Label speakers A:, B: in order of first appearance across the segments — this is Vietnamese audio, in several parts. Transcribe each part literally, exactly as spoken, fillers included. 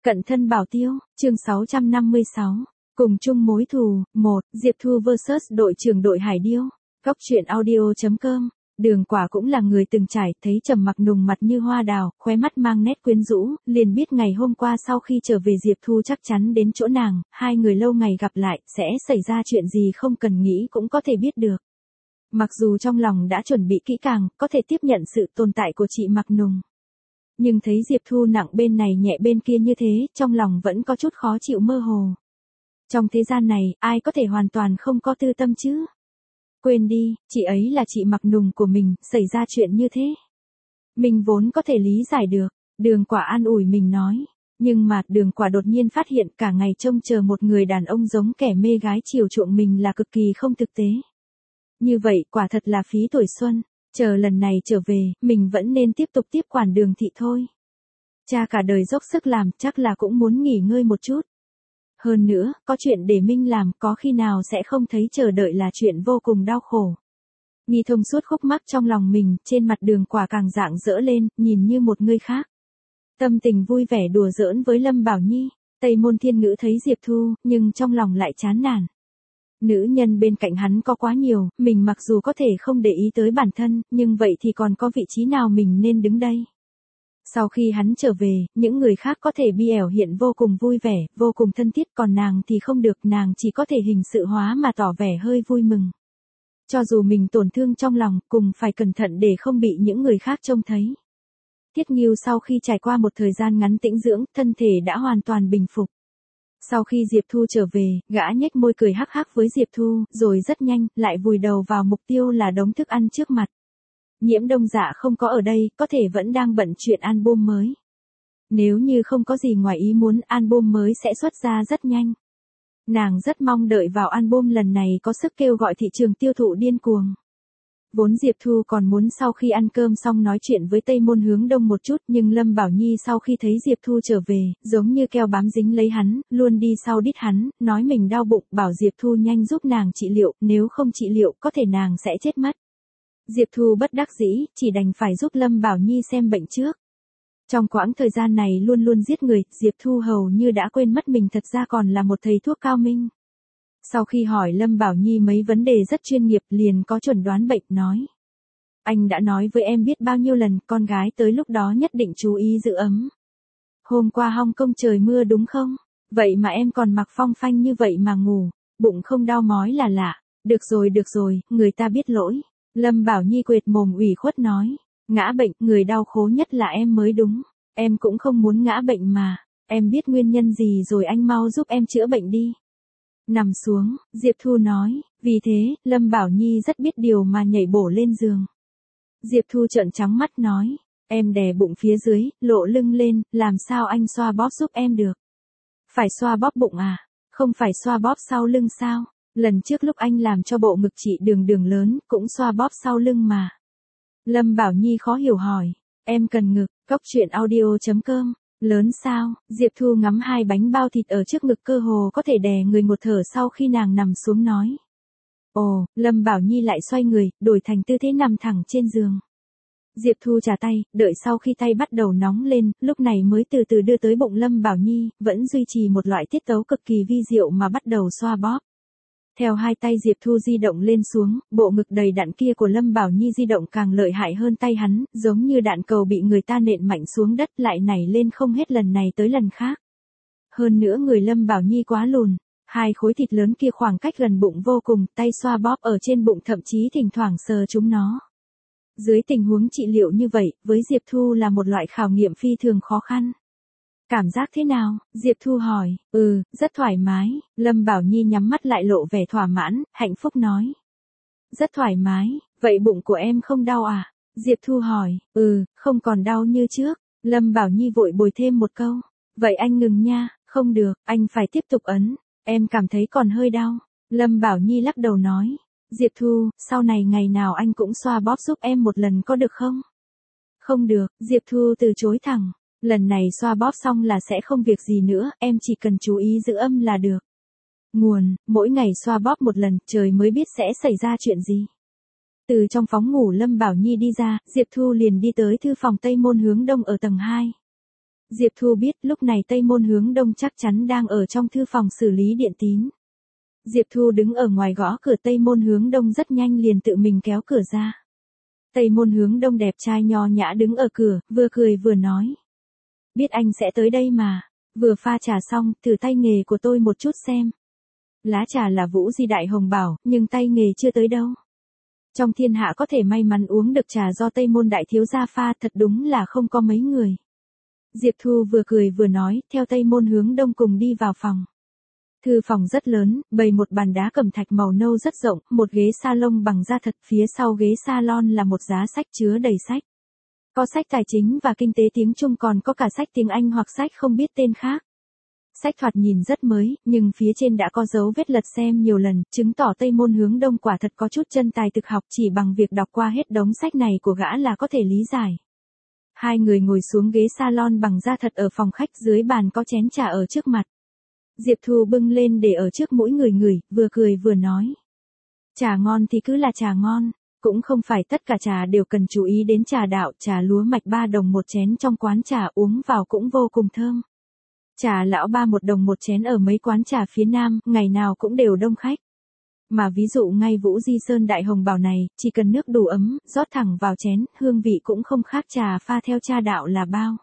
A: Cận thân bảo tiêu, chương sáu trăm năm mươi sáu. Cùng chung mối thù, một, Diệp Thu versus đội trưởng đội Hải Điêu. Góc truyện audio chấm com. Đường Quả cũng là người từng trải, thấy Trầm Mặc Nùng mặt như hoa đào, khóe mắt mang nét quyến rũ, liền biết ngày hôm qua sau khi trở về Diệp Thu chắc chắn đến chỗ nàng, hai người lâu ngày gặp lại, sẽ xảy ra chuyện gì không cần nghĩ cũng có thể biết được. Mặc dù trong lòng đã chuẩn bị kỹ càng, có thể tiếp nhận sự tồn tại của chị Mặc Nùng. Nhưng thấy Diệp Thu nặng bên này nhẹ bên kia như thế, trong lòng vẫn có chút khó chịu mơ hồ. Trong thế gian này, ai có thể hoàn toàn không có tư tâm chứ? Quên đi, chị ấy là chị Mặc Nùng của mình, xảy ra chuyện như thế. Mình vốn có thể lý giải được, Đường Quả an ủi mình nói. Nhưng mà, Đường Quả đột nhiên phát hiện cả ngày trông chờ một người đàn ông giống kẻ mê gái chiều chuộng mình là cực kỳ không thực tế. Như vậy, quả thật là phí tuổi xuân. Chờ lần này trở về, mình vẫn nên tiếp tục tiếp quản Đường thị thôi. Cha cả đời dốc sức làm, chắc là cũng muốn nghỉ ngơi một chút. Hơn nữa, có chuyện để Minh làm, có khi nào sẽ không thấy chờ đợi là chuyện vô cùng đau khổ. Nghi thông suốt khúc mắc trong lòng mình, trên mặt Đường Quả càng rạng rỡ lên, nhìn như một người khác. Tâm tình vui vẻ đùa giỡn với Lâm Bảo Nhi, Tây Môn Thiên Ngữ thấy Diệp Thu, nhưng trong lòng lại chán nản. Nữ nhân bên cạnh hắn có quá nhiều, mình mặc dù có thể không để ý tới bản thân, nhưng vậy thì còn có vị trí nào mình nên đứng đây. Sau khi hắn trở về, những người khác có thể bi ẻo hiện vô cùng vui vẻ, vô cùng thân thiết, còn nàng thì không được, nàng chỉ có thể hình sự hóa mà tỏ vẻ hơi vui mừng. Cho dù mình tổn thương trong lòng, cùng phải cẩn thận để không bị những người khác trông thấy. Tiết Ngưu sau khi trải qua một thời gian ngắn tĩnh dưỡng, thân thể đã hoàn toàn bình phục. Sau khi Diệp Thu trở về, gã nhếch môi cười hắc hắc với Diệp Thu, rồi rất nhanh, lại vùi đầu vào mục tiêu là đống thức ăn trước mặt. Nhiễm Đông Dạ không có ở đây, có thể vẫn đang bận chuyện album mới. Nếu như không có gì ngoài ý muốn, album mới sẽ xuất ra rất nhanh. Nàng rất mong đợi vào album lần này có sức kêu gọi thị trường tiêu thụ điên cuồng. Vốn Diệp Thu còn muốn sau khi ăn cơm xong nói chuyện với Tây Môn Hướng Đông một chút, nhưng Lâm Bảo Nhi sau khi thấy Diệp Thu trở về, giống như keo bám dính lấy hắn, luôn đi sau đít hắn, nói mình đau bụng, bảo Diệp Thu nhanh giúp nàng trị liệu, nếu không trị liệu có thể nàng sẽ chết mất. Diệp Thu bất đắc dĩ, chỉ đành phải giúp Lâm Bảo Nhi xem bệnh trước. Trong quãng thời gian này luôn luôn giết người, Diệp Thu hầu như đã quên mất mình thật ra còn là một thầy thuốc cao minh. Sau khi hỏi Lâm Bảo Nhi mấy vấn đề rất chuyên nghiệp liền có chuẩn đoán bệnh, nói. Anh đã nói với em biết bao nhiêu lần, con gái tới lúc đó nhất định chú ý giữ ấm. Hôm qua Hong Kong trời mưa đúng không? Vậy mà em còn mặc phong phanh như vậy mà ngủ, bụng không đau mói là lạ. Được rồi được rồi, người ta biết lỗi. Lâm Bảo Nhi quệt mồm ủy khuất nói. Ngã bệnh, người đau khổ nhất là em mới đúng. Em cũng không muốn ngã bệnh mà. Em biết nguyên nhân gì rồi, anh mau giúp em chữa bệnh đi. Nằm xuống, Diệp Thu nói, vì thế, Lâm Bảo Nhi rất biết điều mà nhảy bổ lên giường. Diệp Thu trợn trắng mắt nói, em đè bụng phía dưới, lộ lưng lên, làm sao anh xoa bóp giúp em được? Phải xoa bóp bụng à? Không phải xoa bóp sau lưng sao? Lần trước lúc anh làm cho bộ ngực chị Đường Đường lớn, cũng xoa bóp sau lưng mà. Lâm Bảo Nhi khó hiểu hỏi, em cần ngực, góc truyện audio chấm com. Lớn sao? Diệp Thu ngắm hai bánh bao thịt ở trước ngực cơ hồ có thể đè người một thở sau khi nàng nằm xuống nói. Ồ, Lâm Bảo Nhi lại xoay người, đổi thành tư thế nằm thẳng trên giường. Diệp Thu trả tay, đợi sau khi tay bắt đầu nóng lên, lúc này mới từ từ đưa tới bụng Lâm Bảo Nhi, vẫn duy trì một loại tiết tấu cực kỳ vi diệu mà bắt đầu xoa bóp. Theo hai tay Diệp Thu di động lên xuống, bộ ngực đầy đặn kia của Lâm Bảo Nhi di động càng lợi hại hơn tay hắn, giống như đạn cầu bị người ta nện mạnh xuống đất lại nảy lên không hết lần này tới lần khác. Hơn nữa người Lâm Bảo Nhi quá lùn, hai khối thịt lớn kia khoảng cách gần bụng vô cùng, tay xoa bóp ở trên bụng thậm chí thỉnh thoảng sờ chúng nó. Dưới tình huống trị liệu như vậy, với Diệp Thu là một loại khảo nghiệm phi thường khó khăn. Cảm giác thế nào? Diệp Thu hỏi. Ừ, rất thoải mái. Lâm Bảo Nhi nhắm mắt lại lộ vẻ thỏa mãn, hạnh phúc nói. Rất thoải mái, vậy bụng của em không đau à? Diệp Thu hỏi. Ừ, không còn đau như trước. Lâm Bảo Nhi vội bồi thêm một câu. Vậy anh ngừng nha, không được, anh phải tiếp tục ấn. Em cảm thấy còn hơi đau. Lâm Bảo Nhi lắc đầu nói. Diệp Thu, sau này ngày nào anh cũng xoa bóp giúp em một lần có được không? Không được, Diệp Thu từ chối thẳng. Lần này xoa bóp xong là sẽ không việc gì nữa, em chỉ cần chú ý giữ âm là được. Nguồn, mỗi ngày xoa bóp một lần, trời mới biết sẽ xảy ra chuyện gì. Từ trong phòng ngủ Lâm Bảo Nhi đi ra, Diệp Thu liền đi tới thư phòng Tây Môn Hướng Đông ở tầng hai. Diệp Thu biết lúc này Tây Môn Hướng Đông chắc chắn đang ở trong thư phòng xử lý điện tín. Diệp Thu đứng ở ngoài gõ cửa, Tây Môn Hướng Đông rất nhanh liền tự mình kéo cửa ra. Tây Môn Hướng Đông đẹp trai nho nhã đứng ở cửa, vừa cười vừa nói. Biết anh sẽ tới đây mà, vừa pha trà xong, thử tay nghề của tôi một chút xem. Lá trà là Vũ Di Đại Hồng bảo, nhưng tay nghề chưa tới đâu. Trong thiên hạ có thể may mắn uống được trà do Tây Môn Đại Thiếu gia pha thật đúng là không có mấy người. Diệp Thu vừa cười vừa nói, theo Tây Môn Hướng Đông cùng đi vào phòng. Thư phòng rất lớn, bày một bàn đá cẩm thạch màu nâu rất rộng, một ghế salon bằng da thật, phía sau ghế salon là một giá sách chứa đầy sách. Có sách tài chính và kinh tế tiếng Trung, còn có cả sách tiếng Anh hoặc sách không biết tên khác. Sách thoạt nhìn rất mới, nhưng phía trên đã có dấu vết lật xem nhiều lần, chứng tỏ Tây Môn Hướng Đông quả thật có chút chân tài thực học, chỉ bằng việc đọc qua hết đống sách này của gã là có thể lý giải. Hai người ngồi xuống ghế salon bằng da thật ở phòng khách, dưới bàn có chén trà ở trước mặt. Diệp Thu bưng lên để ở trước mỗi người ngửi, vừa cười vừa nói. Trà ngon thì cứ là trà ngon, cũng không phải tất cả trà đều cần chú ý đến trà đạo, trà lúa mạch ba đồng một chén trong quán trà uống vào cũng vô cùng thơm. Trà lão ba một đồng một chén ở mấy quán trà phía Nam, ngày nào cũng đều đông khách. Mà ví dụ ngay Vũ Di Sơn Đại Hồng bảo này, chỉ cần nước đủ ấm, rót thẳng vào chén, hương vị cũng không khác trà pha theo trà đạo là bao.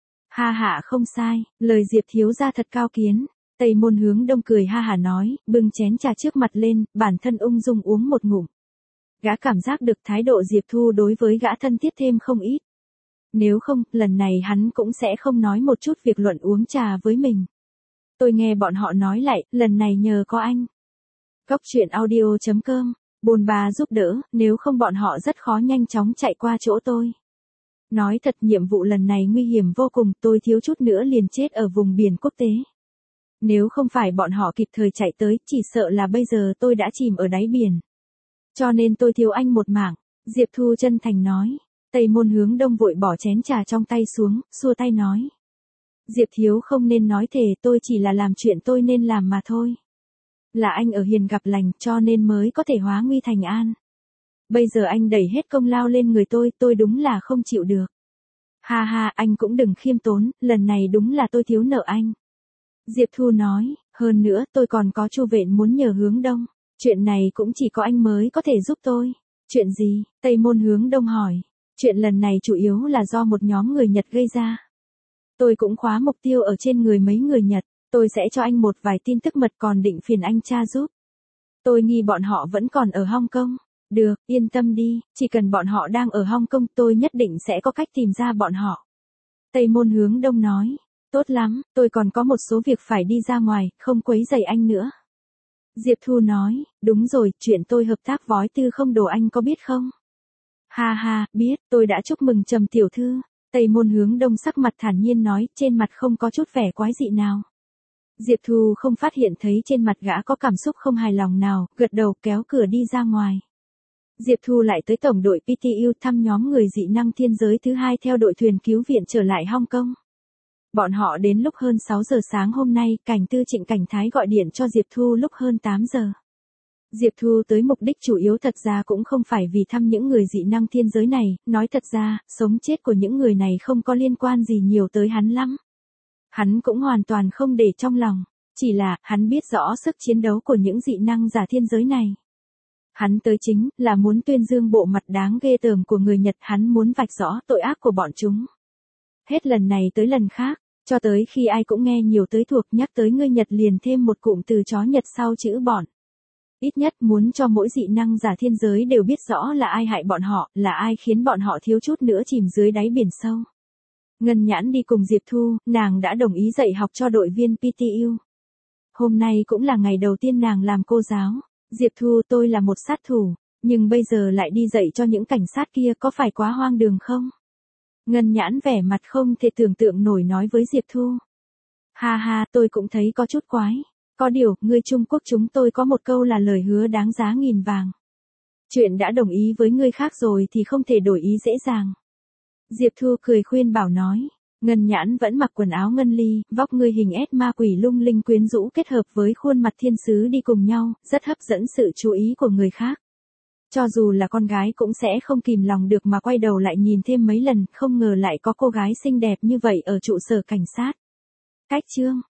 A: Ha hạ không sai, lời Diệp thiếu gia thật cao kiến. Tây Môn Hướng Đông cười ha hả nói, bưng chén trà trước mặt lên, bản thân ung dung uống một ngụm. Gã cảm giác được thái độ Diệp Thu đối với gã thân thiết thêm không ít. Nếu không, lần này hắn cũng sẽ không nói một chút việc luận uống trà với mình. Tôi nghe bọn họ nói lại, lần này nhờ có anh. Góc truyện audio chấm com, bồn bà giúp đỡ, nếu không bọn họ rất khó nhanh chóng chạy qua chỗ tôi. Nói thật, nhiệm vụ lần này nguy hiểm vô cùng, tôi thiếu chút nữa liền chết ở vùng biển quốc tế. Nếu không phải bọn họ kịp thời chạy tới, chỉ sợ là bây giờ tôi đã chìm ở đáy biển. Cho nên tôi thiếu anh một mảng, Diệp Thu chân thành nói. Tây Môn Hướng Đông vội bỏ chén trà trong tay xuống, xua tay nói. Diệp thiếu không nên nói thề, tôi chỉ là làm chuyện tôi nên làm mà thôi. Là anh ở hiền gặp lành, cho nên mới có thể hóa nguy thành an. Bây giờ anh đẩy hết công lao lên người tôi, tôi đúng là không chịu được. Ha ha, anh cũng đừng khiêm tốn, lần này đúng là tôi thiếu nợ anh. Diệp Thu nói, hơn nữa tôi còn có Chu Vện muốn nhờ Hướng Đông, chuyện này cũng chỉ có anh mới có thể giúp tôi. Chuyện gì? Tây Môn Hướng Đông hỏi. Chuyện lần này chủ yếu là do một nhóm người Nhật gây ra. Tôi cũng khóa mục tiêu ở trên người mấy người Nhật, tôi sẽ cho anh một vài tin tức mật, còn định phiền anh tra giúp. Tôi nghi bọn họ vẫn còn ở Hong Kong. Được, yên tâm đi, chỉ cần bọn họ đang ở Hong Kong tôi nhất định sẽ có cách tìm ra bọn họ. Tây Môn Hướng Đông nói. Tốt lắm, tôi còn có một số việc phải đi ra ngoài, không quấy rầy anh nữa. Diệp Thu nói, đúng rồi, chuyện tôi hợp tác vói tư không đồ anh có biết không? Ha ha, biết, tôi đã chúc mừng Trầm tiểu thư. Tây Môn Hướng Đông sắc mặt thản nhiên nói, trên mặt không có chút vẻ quái dị nào. Diệp Thu không phát hiện thấy trên mặt gã có cảm xúc không hài lòng nào, gật đầu kéo cửa đi ra ngoài. Diệp Thu lại tới tổng đội pê tê u thăm nhóm người dị năng thiên giới thứ hai theo đội thuyền cứu viện trở lại Hong Kong. Bọn họ đến lúc hơn sáu giờ sáng hôm nay, Cảnh Tư Trịnh Cảnh Thái gọi điện cho Diệp Thu lúc hơn tám giờ. Diệp Thu tới mục đích chủ yếu thật ra cũng không phải vì thăm những người dị năng thiên giới này, nói thật ra, sống chết của những người này không có liên quan gì nhiều tới hắn lắm. Hắn cũng hoàn toàn không để trong lòng, chỉ là, hắn biết rõ sức chiến đấu của những dị năng giả thiên giới này. Hắn tới chính là muốn tuyên dương bộ mặt đáng ghê tởm của người Nhật, hắn muốn vạch rõ tội ác của bọn chúng. Hết lần này tới lần khác, cho tới khi ai cũng nghe nhiều tới thuộc nhắc tới người Nhật liền thêm một cụm từ chó Nhật sau chữ bọn. Ít nhất muốn cho mỗi dị năng giả thiên giới đều biết rõ là ai hại bọn họ, là ai khiến bọn họ thiếu chút nữa chìm dưới đáy biển sâu. Ngân Nhãn đi cùng Diệp Thu, nàng đã đồng ý dạy học cho đội viên pê tê u. Hôm nay cũng là ngày đầu tiên nàng làm cô giáo. Diệp Thu, tôi là một sát thủ, nhưng bây giờ lại đi dạy cho những cảnh sát kia, có phải quá hoang đường không? Ngân Nhãn vẻ mặt không thể tưởng tượng nổi nói với Diệp Thu. Ha ha, tôi cũng thấy có chút quái. Có điều, người Trung Quốc chúng tôi có một câu là lời hứa đáng giá nghìn vàng. Chuyện đã đồng ý với người khác rồi thì không thể đổi ý dễ dàng. Diệp Thu cười khuyên bảo nói. Ngân Nhãn vẫn mặc quần áo ngân ly, vóc người hình ép ma quỷ lung linh quyến rũ kết hợp với khuôn mặt thiên sứ đi cùng nhau, rất hấp dẫn sự chú ý của người khác. Cho dù là con gái cũng sẽ không kìm lòng được mà quay đầu lại nhìn thêm mấy lần, không ngờ lại có cô gái xinh đẹp như vậy ở trụ sở cảnh sát. Cách chương